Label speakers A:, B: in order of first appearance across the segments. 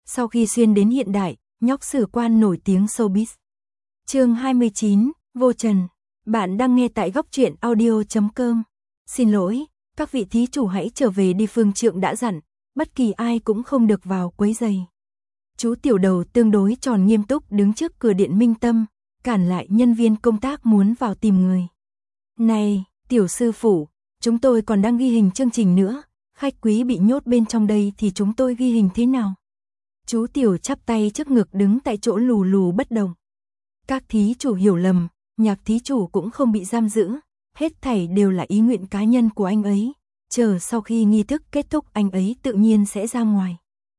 A: Sau khi xuyên đến hiện đại, nhóc sử quan nổi tiếng showbiz. Chương 29, Vô Trần. Bạn đang nghe tại góc truyện audio.com. Xin lỗi, các vị thí chủ hãy trở về đi, phương trượng đã dặn, bất kỳ ai cũng không được vào quấy rầy. Chú tiểu đầu tương đối tròn nghiêm túc đứng trước cửa điện Minh Tâm, cản lại nhân viên công tác muốn vào tìm người. Này, tiểu sư phụ, chúng tôi còn đang ghi hình chương trình nữa, khách quý bị nhốt bên trong đây thì chúng tôi ghi hình thế nào? Chú tiểu chắp tay trước ngực đứng tại chỗ lù lù bất động. Các thí chủ hiểu lầm, Nhạc thí chủ cũng không bị giam giữ, hết thảy đều là ý nguyện cá nhân của anh ấy, chờ sau khi nghi thức kết thúc anh ấy tự nhiên sẽ ra ngoài.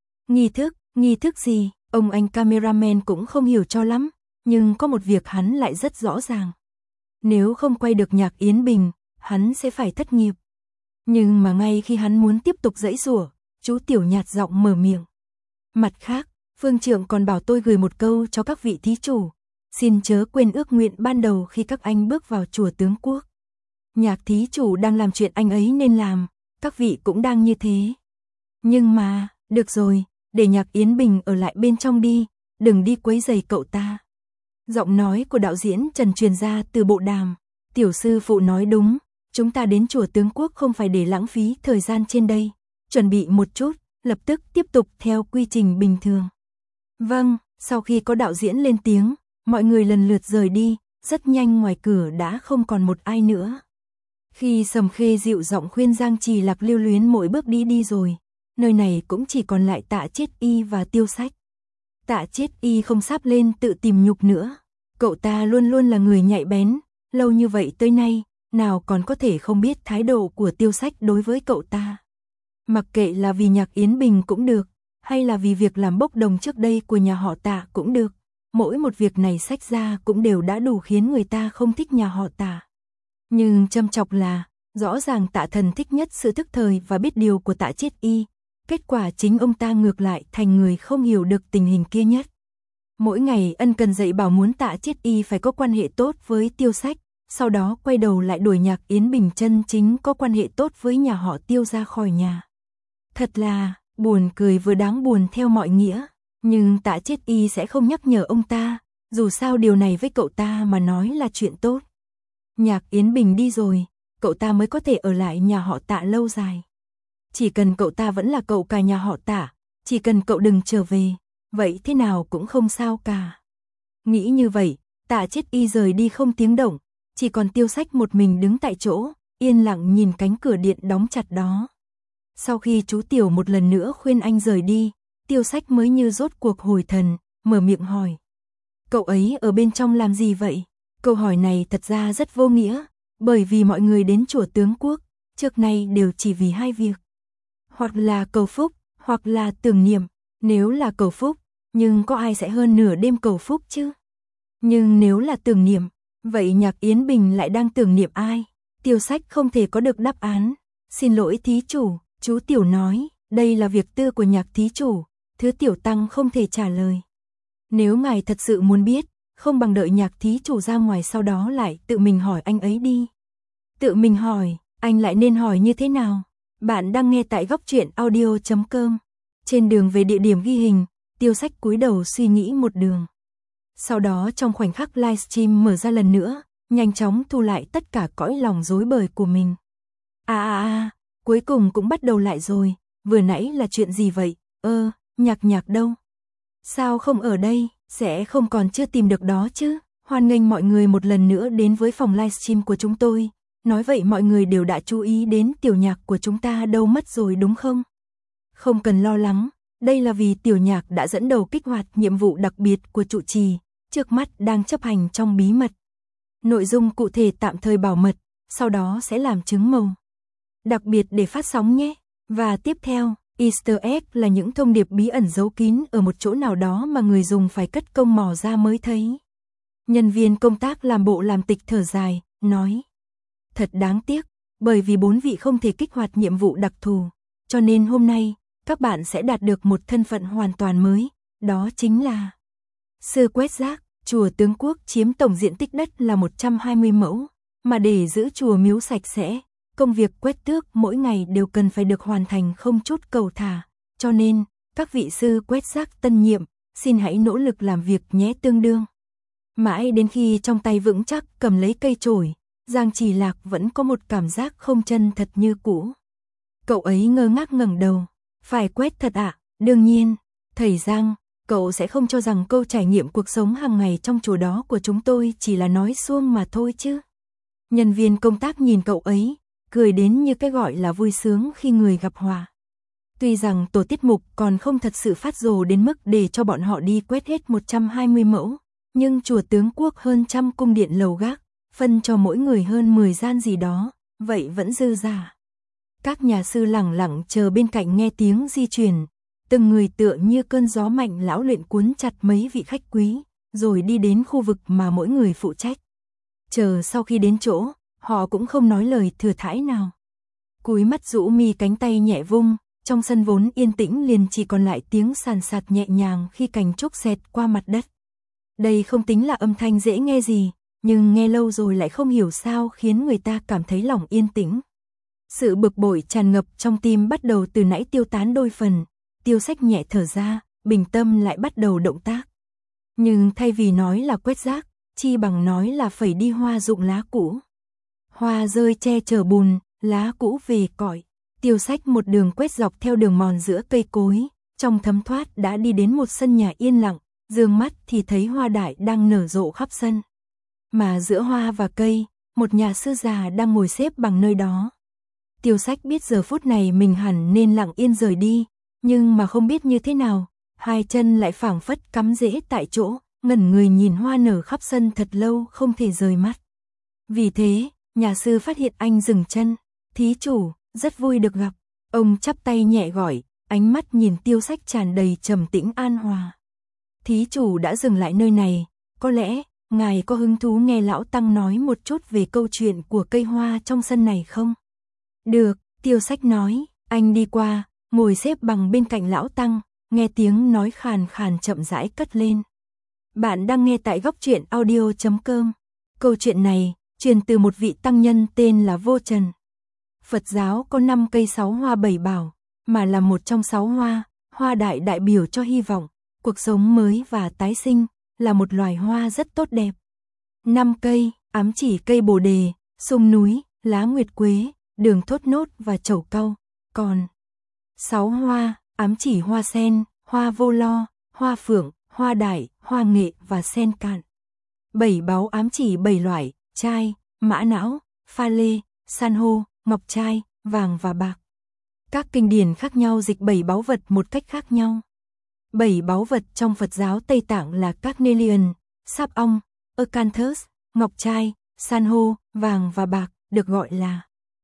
A: Nghi thức gì? Ông anh cameraman cũng không hiểu cho lắm, nhưng có một việc hắn lại rất rõ ràng. Nếu không quay được Nhạc Yến Bình, hắn sẽ phải thất nghiệp. Nhưng mà ngay khi hắn muốn tiếp tục giãy giụa, chú tiểu nhạt giọng mở miệng. Mặt khác, phương trượng còn bảo tôi gửi một câu cho các vị thí chủ. Xin chớ quên ước nguyện ban đầu khi các anh bước vào chùa Tướng Quốc. Nhạc thí chủ đang làm chuyện anh ấy nên làm, các vị cũng đang như thế. Nhưng mà, được rồi, để Nhạc Yến Bình ở lại bên trong đi, đừng đi quấy rầy cậu ta. Giọng nói của đạo diễn Trần truyền ra từ bộ đàm. Tiểu sư phụ nói đúng, chúng ta đến chùa Tướng Quốc không phải để lãng phí thời gian trên đây. Chuẩn bị một chút, lập tức tiếp tục theo quy trình bình thường. Vâng, sau khi có đạo diễn lên tiếng, mọi người lần lượt rời đi, rất nhanh ngoài cửa đã không còn một ai nữa. Khi Sầm Khê dịu giọng khuyên Giang Trì Lạc lưu luyến mỗi bước đi rồi, nơi này cũng chỉ còn lại Tạ Chiết Y và Tiêu Sách. Tạ Chiết Y không sáp lên tự tìm nhục nữa, cậu ta luôn luôn là người nhạy bén, lâu như vậy tới nay, nào còn có thể không biết thái độ của Tiêu Sách đối với cậu ta. Mặc kệ là vì Nhạc Yến Bình cũng được, hay là vì việc làm bốc đồng trước đây của nhà họ Tạ cũng được. Mỗi một việc này sách ra cũng đều đã đủ khiến người ta không thích nhà họ Tạ. Nhưng châm chọc là, rõ ràng Tạ Thần thích nhất sự thức thời và biết điều của Tạ Chiết Y. Kết quả chính ông ta ngược lại thành người không hiểu được tình hình kia nhất. Mỗi ngày ân cần dạy bảo muốn Tạ Chiết Y phải có quan hệ tốt với Tiêu Sách, sau đó quay đầu lại đuổi Nhạc Yến Bình chân chính có quan hệ tốt với nhà họ Tiêu ra khỏi nhà. Thật là, buồn cười vừa đáng buồn theo mọi nghĩa. Nhưng Tạ Chiết Y sẽ không nhắc nhở ông ta, dù sao điều này với cậu ta mà nói là chuyện tốt. Nhạc Yến Bình đi rồi, cậu ta mới có thể ở lại nhà họ Tạ lâu dài. Chỉ cần cậu ta vẫn là cậu cả nhà họ Tạ, chỉ cần cậu đừng trở về, vậy thế nào cũng không sao cả. Nghĩ như vậy, Tạ Chiết Y rời đi không tiếng động, chỉ còn Tiêu Sách một mình đứng tại chỗ, yên lặng nhìn cánh cửa điện đóng chặt đó. Sau khi chú Tiểu một lần nữa khuyên anh rời đi, Tiêu Sách mới như rốt cuộc hồi thần, mở miệng hỏi. Cậu ấy ở bên trong làm gì vậy? Câu hỏi này thật ra rất vô nghĩa, bởi vì mọi người đến chùa Tướng Quốc, trước nay đều chỉ vì hai việc. Hoặc là cầu phúc, hoặc là tưởng niệm, nếu là cầu phúc, nhưng có ai sẽ hơn nửa đêm cầu phúc chứ? Nhưng nếu là tưởng niệm, vậy Nhạc Yến Bình lại đang tưởng niệm ai? Tiêu Sách không thể có được đáp án. Xin lỗi thí chủ, chú Tiểu nói, đây là việc tư của Nhạc thí chủ. Thứ Tiểu Tăng không thể trả lời. Nếu ngài thật sự muốn biết, không bằng đợi Nhạc thí chủ ra ngoài sau đó lại tự mình hỏi anh ấy đi. Tự mình hỏi, anh lại nên hỏi như thế nào? Bạn đang nghe tại góc truyện audio.com. Trên đường về địa điểm ghi hình, Tiêu Sách cúi đầu suy nghĩ một đường. Sau đó trong khoảnh khắc livestream mở ra lần nữa, nhanh chóng thu lại tất cả cõi lòng rối bời của mình. Cuối cùng cũng bắt đầu lại rồi, vừa nãy là chuyện gì vậy? Nhạc đâu? Sao không ở đây, sẽ không còn chưa tìm được đó chứ? Hoan nghênh mọi người một lần nữa đến với phòng livestream của chúng tôi. Nói vậy mọi người đều đã chú ý đến Tiểu Nhạc của chúng ta đâu mất rồi đúng không? Không cần lo lắng, đây là vì Tiểu Nhạc đã dẫn đầu kích hoạt nhiệm vụ đặc biệt của trụ trì, trước mắt đang chấp hành trong bí mật. Nội dung cụ thể tạm thời bảo mật, sau đó sẽ làm chứng màu đặc biệt để phát sóng nhé. Và tiếp theo, Easter egg là những thông điệp bí ẩn giấu kín ở một chỗ nào đó mà người dùng phải cất công mò ra mới thấy. Nhân viên công tác làm bộ làm tịch thở dài, nói. Thật đáng tiếc, bởi vì 4 vị không thể kích hoạt nhiệm vụ đặc thù, cho nên hôm nay, các bạn sẽ đạt được một thân phận hoàn toàn mới, đó chính là sư quét rác. Chùa Tướng Quốc chiếm tổng diện tích đất là 120 mẫu, mà để giữ chùa miếu sạch sẽ, công việc quét tước mỗi ngày đều cần phải được hoàn thành không chút cầu thả, cho nên Các vị sư quét rác tân nhiệm, xin hãy nỗ lực làm việc nhé tương đương. Mãi đến khi trong tay vững chắc cầm lấy cây chổi, Giang Trì Lạc vẫn có một cảm giác không chân thật như cũ. Cậu ấy ngơ ngác ngẩng đầu. Phải quét thật ạ? Đương nhiên. Thầy Giang, cậu sẽ không cho rằng câu trải nghiệm cuộc sống hàng ngày trong chùa đó của chúng tôi chỉ là nói suông mà thôi chứ. Nhân viên công tác nhìn cậu ấy, cười đến như cái gọi là vui sướng khi người gặp hòa. Tuy rằng tổ tiết mục còn không thật sự phát rồ đến mức để cho bọn họ đi quét hết 120 mẫu, nhưng chùa Tướng Quốc hơn trăm cung điện lầu gác, phân cho mỗi người hơn 10 gian gì đó, vậy vẫn dư dả. Các nhà sư lẳng lặng chờ bên cạnh nghe tiếng di chuyển, từng người tựa như cơn gió mạnh lão luyện cuốn chặt mấy vị khách quý, rồi đi đến khu vực mà mỗi người phụ trách. Chờ sau khi đến chỗ, họ cũng không nói lời thừa thãi nào. Cúi mắt rũ mi cánh tay nhẹ vung, trong sân vốn yên tĩnh liền chỉ còn lại tiếng sàn sạt nhẹ nhàng khi cành trúc xẹt qua mặt đất. Đây không tính là âm thanh dễ nghe gì, nhưng nghe lâu rồi lại không hiểu sao khiến người ta cảm thấy lòng yên tĩnh. Sự bực bội tràn ngập trong tim bắt đầu từ nãy tiêu tán đôi phần, Tiêu Sách nhẹ thở ra, bình tâm lại bắt đầu động tác. Nhưng thay vì nói là quét rác, chi bằng nói là phẩy đi hoa rụng lá cũ. Hoa rơi che chở bùn, lá cũ về cõi. Tiêu Sách một đường quét dọc theo đường mòn giữa cây cối, trong thấm thoát đã đi đến một sân nhà yên lặng, dương mắt thì thấy hoa đại đang nở rộ khắp sân. Mà giữa hoa và cây, một nhà sư già đang ngồi xếp bằng nơi đó. Tiêu Sách biết giờ phút này mình hẳn nên lặng yên rời đi, nhưng mà không biết như thế nào, hai chân lại phảng phất cắm rễ tại chỗ, ngẩn người nhìn hoa nở khắp sân thật lâu không thể rời mắt. Vì thế, nhà sư phát hiện anh dừng chân. Thí chủ, rất vui được gặp. Ông chắp tay nhẹ gọi, ánh mắt nhìn Tiêu Sách tràn đầy trầm tĩnh an hòa. Thí chủ đã dừng lại nơi này, có lẽ ngài có hứng thú nghe lão tăng nói một chút về câu chuyện của cây hoa trong sân này không? Được, Tiêu Sách nói, anh đi qua, ngồi xếp bằng bên cạnh lão tăng, nghe tiếng nói khàn khàn chậm rãi cất lên. Bạn đang nghe tại góc truyện audio.com. Câu chuyện này truyền từ một vị tăng nhân tên là Vô Trần. Phật giáo có 5 cây 6 hoa 7 bảo, mà là một trong 6 hoa, hoa đại đại biểu cho hy vọng, cuộc sống mới và tái sinh, là một loài hoa rất tốt đẹp. 5 cây, ám chỉ cây bồ đề, sung núi, lá nguyệt quế, đường thốt nốt và trầu cau. Còn 6 hoa, ám chỉ hoa sen, hoa vô lo, hoa phượng, hoa đại, hoa nghệ và sen cạn. 7 báu ám chỉ 7 loại, trai, mã não, pha lê, san hô, ngọc trai, vàng và bạc. Các kinh điển khác nhau dịch 7 báu vật một cách khác nhau. 7 báu vật trong Phật giáo Tây Tạng là carnelian, sáp ong, acanthus, ngọc trai, san hô, vàng và bạc, được gọi là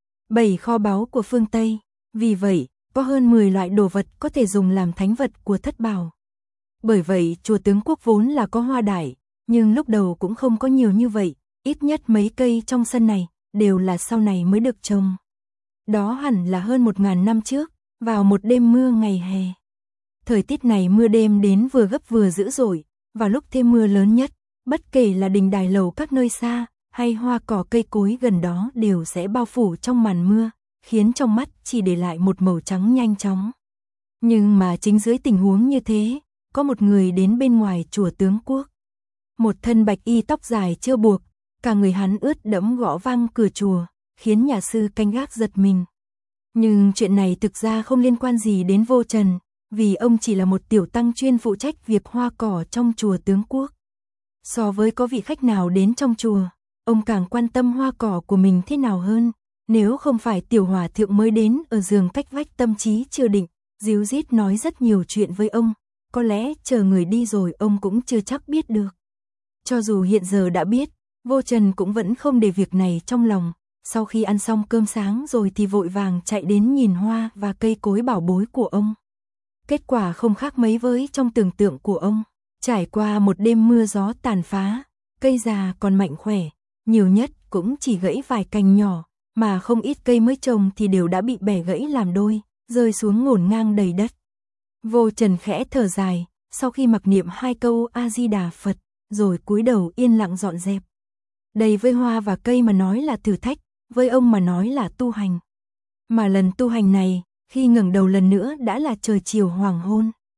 A: 7 kho báu của phương Tây. Vì vậy, có hơn 10 loại đồ vật có thể dùng làm thánh vật của thất bảo. Bởi vậy, chùa Tướng Quốc vốn là có hoa đại, nhưng lúc đầu cũng không có nhiều như vậy, ít nhất mấy cây trong sân này đều là sau này mới được trồng. Đó hẳn là hơn 1000 năm trước, vào một đêm mưa ngày hè. Thời tiết này mưa đêm đến vừa gấp vừa dữ dội, vào lúc thêm mưa lớn nhất, bất kể là đình đài lầu các nơi xa, hay hoa cỏ cây cối gần đó đều sẽ bao phủ trong màn mưa, khiến trong mắt chỉ để lại một màu trắng nhanh chóng. Nhưng mà chính dưới tình huống như thế, có một người đến bên ngoài chùa Tướng Quốc. Một thân bạch y tóc dài chưa buộc, cả người hắn ướt đẫm gõ vang cửa chùa, khiến nhà sư canh gác giật mình. Nhưng chuyện này thực ra không liên quan gì đến Vô Trần, vì ông chỉ là một tiểu tăng chuyên phụ trách việc hoa cỏ trong chùa Tướng Quốc. So với có vị khách nào đến trong chùa, ông càng quan tâm hoa cỏ của mình thế nào hơn. Nếu không phải tiểu hòa thượng mới đến ở giường cách vách tâm trí chưa định, díu dít nói rất nhiều chuyện với ông, có lẽ chờ người đi rồi ông cũng chưa chắc biết được. Cho dù hiện giờ đã biết, Vô Trần cũng vẫn không để việc này trong lòng. Sau khi ăn xong cơm sáng rồi thì vội vàng chạy đến nhìn hoa và cây cối bảo bối của ông. Kết quả không khác mấy với trong tưởng tượng của ông. Trải qua một đêm mưa gió tàn phá, cây già còn mạnh khỏe, nhiều nhất cũng chỉ gãy vài cành nhỏ, mà không ít cây mới trồng thì đều đã bị bẻ gãy làm đôi, rơi xuống ngổn ngang đầy đất. Vô Trần khẽ thở dài, sau khi mặc niệm 2 câu A-di-đà Phật, rồi cúi đầu yên lặng dọn dẹp. Đây với hoa và cây mà nói là thử thách, với ông mà nói là tu hành. Mà lần tu hành này, khi ngẩng đầu lần nữa đã là trời chiều hoàng hôn.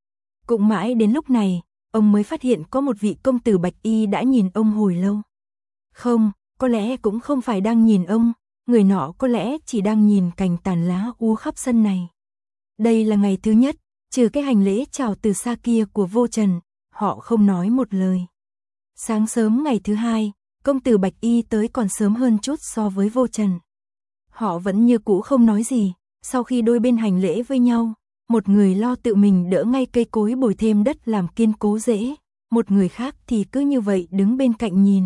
A: Cũng mãi đến lúc này, ông mới phát hiện có một vị công tử bạch y đã nhìn ông hồi lâu. Không, có lẽ cũng không phải đang nhìn ông, người nọ có lẽ chỉ đang nhìn cành tàn lá úa khắp sân này. Đây là ngày thứ nhất, trừ cái hành lễ chào từ xa kia của Vô Trần, họ không nói một lời. Sáng sớm ngày thứ hai, công tử bạch y tới còn sớm hơn chút so với Vô Trần. Họ vẫn như cũ không nói gì, sau khi đôi bên hành lễ với nhau, một người lo tự mình đỡ ngay cây cối bồi thêm đất làm kiên cố rễ, một người khác thì cứ như vậy đứng bên cạnh nhìn.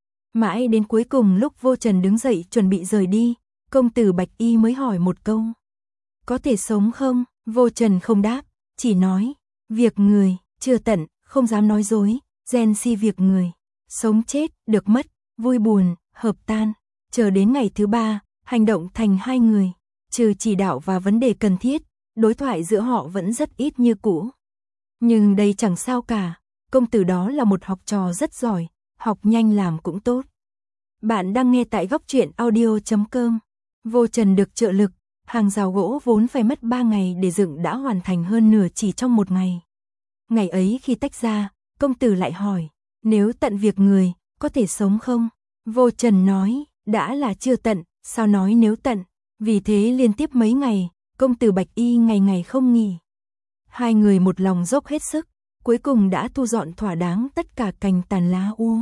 A: Mãi đến cuối cùng lúc Vô Trần đứng dậy chuẩn bị rời đi, công tử bạch y mới hỏi một câu. Có thể sống không? Vô Trần không đáp, chỉ nói, việc người, chưa tận, không dám nói dối, gen si việc người, sống chết, được mất, vui buồn, hợp tan, chờ đến ngày thứ ba, hành động thành hai người, trừ chỉ đạo và vấn đề cần thiết, đối thoại giữa họ vẫn rất ít như cũ. Nhưng đây chẳng sao cả, công tử đó là một học trò rất giỏi, học nhanh làm cũng tốt. Bạn đang nghe tại góc truyện audio.com. Vô Trần được trợ lực, hàng rào gỗ vốn phải mất 3 ngày để dựng đã hoàn thành hơn nửa chỉ trong 1 ngày. Ngày ấy khi tách ra, công tử lại hỏi, nếu tận việc người, có thể sống không? Vô Trần nói, đã là chưa tận, sao nói nếu tận? Vì thế liên tiếp mấy ngày, công tử bạch y ngày ngày không nghỉ. Hai người một lòng dốc hết sức, cuối cùng đã thu dọn thỏa đáng tất cả cành tàn lá úa.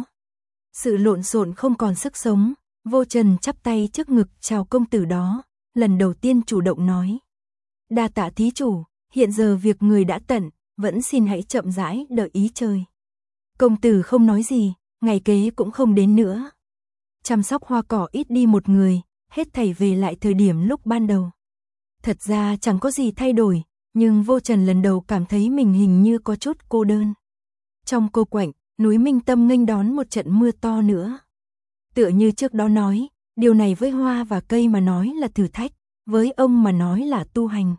A: Sự lộn xộn không còn sức sống, Vô Trần chắp tay trước ngực chào công tử đó, lần đầu tiên chủ động nói. Đa tạ thí chủ, hiện giờ việc người đã tận, vẫn xin hãy chậm rãi đợi ý trời. Công tử không nói gì, ngày kế cũng không đến nữa. Chăm sóc hoa cỏ ít đi một người, hết thảy về lại thời điểm lúc ban đầu. Thật ra chẳng có gì thay đổi, nhưng Vô Trần lần đầu cảm thấy mình hình như có chút cô đơn. Trong cô quạnh, núi Minh Tâm nghênh đón một trận mưa to nữa. Tựa như trước đó nói, điều này với hoa và cây mà nói là thử thách, với ông mà nói là tu hành.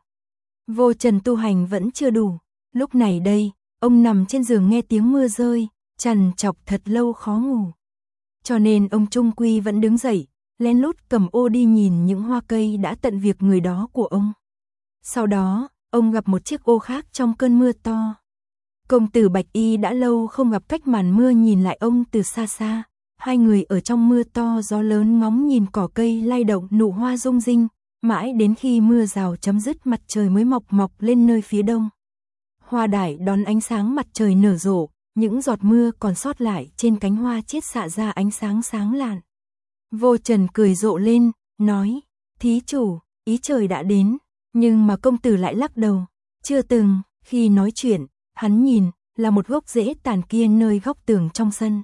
A: Vô Trần tu hành vẫn chưa đủ, lúc này đây, ông nằm trên giường nghe tiếng mưa rơi, trằn trọc thật lâu khó ngủ. Cho nên ông chung quy vẫn đứng dậy, lén lút cầm ô đi nhìn những hoa cây đã tận việc người đó của ông. Sau đó, ông gặp một chiếc ô khác trong cơn mưa to. Công tử bạch y đã lâu không gặp cách màn mưa nhìn lại ông từ xa xa. Hai người ở trong mưa to gió lớn ngóng nhìn cỏ cây lay động nụ hoa rung rinh, mãi đến khi mưa rào chấm dứt mặt trời mới mọc lên nơi phía đông. Hoa đài đón ánh sáng mặt trời nở rộ, những giọt mưa còn sót lại trên cánh hoa chiết xạ ra ánh sáng sáng lạn. Vô Trần cười rộ lên, nói, thí chủ, ý trời đã đến, nhưng mà công tử lại lắc đầu, chưa từng. Khi nói chuyện, hắn nhìn, là một gốc rễ tàn kia nơi góc tường trong sân.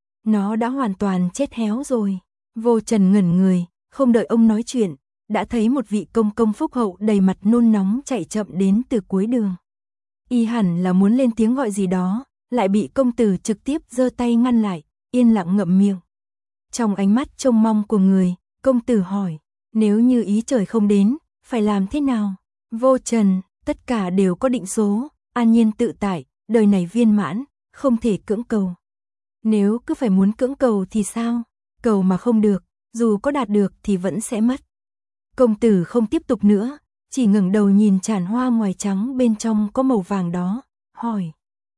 A: Nó đã hoàn toàn chết héo rồi. Vô Trần ngẩn người, không đợi ông nói chuyện, đã thấy một vị công công phúc hậu đầy mặt nôn nóng chạy chậm đến từ cuối đường. Y hẳn là muốn lên tiếng gọi gì đó, lại bị công tử trực tiếp giơ tay ngăn lại, yên lặng ngậm miệng. Trong ánh mắt trông mong của người, công tử hỏi, nếu như ý trời không đến, phải làm thế nào? Vô Trần, tất cả đều có định số, an nhiên tự tại, đời này viên mãn, không thể cưỡng cầu. Nếu cứ phải muốn cưỡng cầu thì sao? Cầu mà không được, dù có đạt được thì vẫn sẽ mất. Công tử không tiếp tục nữa, chỉ ngẩng đầu nhìn tràn hoa ngoài trắng bên trong có màu vàng đó, hỏi.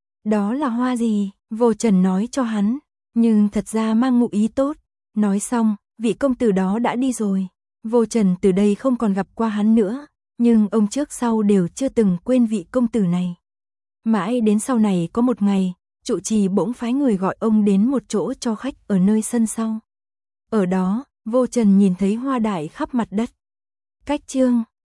A: Đó là hoa gì? Vô Trần nói cho hắn, nhưng thật ra mang ngụ ý tốt. Nói xong, vị công tử đó đã đi rồi. Vô Trần từ đây không còn gặp qua hắn nữa, nhưng ông trước sau đều chưa từng quên vị công tử này. Mãi đến sau này có một ngày, trụ trì bỗng phái người gọi ông đến một chỗ cho khách ở nơi sân sau. Ở đó, Vô Trần nhìn thấy hoa đại khắp mặt đất. Cách chương